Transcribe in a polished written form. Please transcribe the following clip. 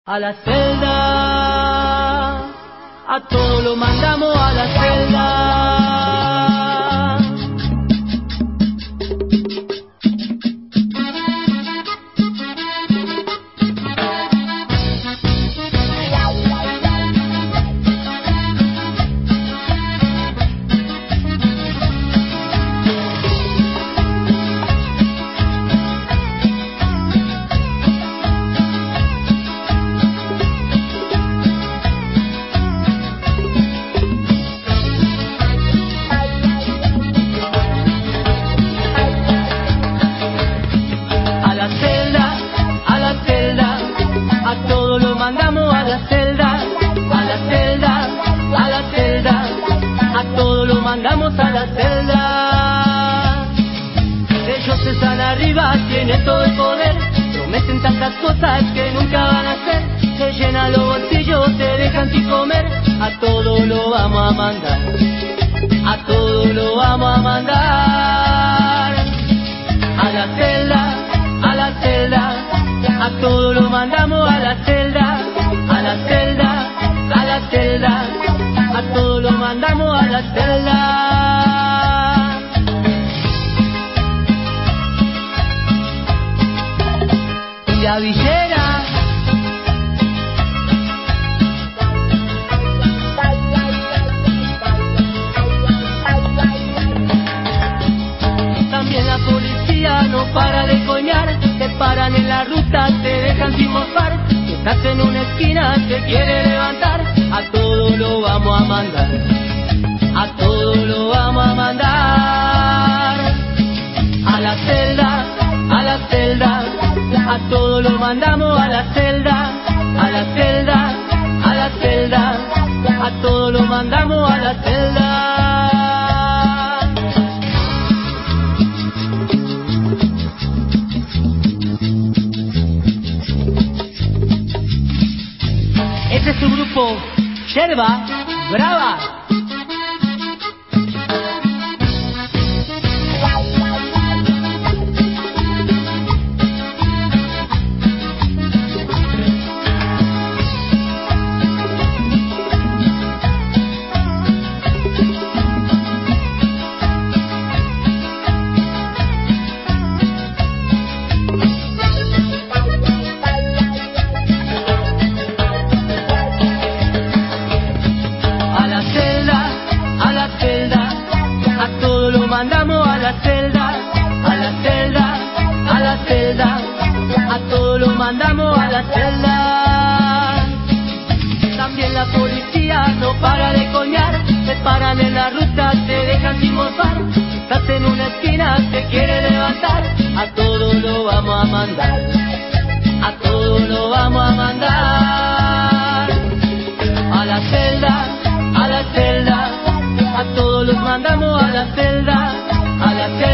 A la celda, a todo lo mandamos a la celda. Mandamos a la celda. Ellos están arriba, tienen todo el poder, prometen tantas cosas que nunca van a hacer. Te llenan los bolsillos, te dejan sin comer. A todo lo vamos a mandar, a todo lo vamos a mandar. A la celda, a la celda, a todo lo mandamos a la celda. A la celda, a la celda, a todo lo mandamos a la celda. Y la villera, también la policía no para de coñar. Te paran en la ruta, te dejan sin mofar. Si estás en una esquina, te quiere levantar. A todo lo vamos a mandar, a todo lo vamos a mandar. A la celda, a la celda, a todo lo mandamos a la celda. A la celda, a la celda, a todo lo mandamos a la celda. Este es su grupo, Yerba Brava. Mandamos a la celda, a la celda, a la celda, a todo lo mandamos a la celda. También la policía no para de coñar, te paran en la ruta, te dejan sin mofar. Estás en una esquina, te quiere levantar. A todo lo vamos a mandar, a todo lo vamos a mandar. A la celda, a la celda, a todos los mandamos a la celda. A la celda.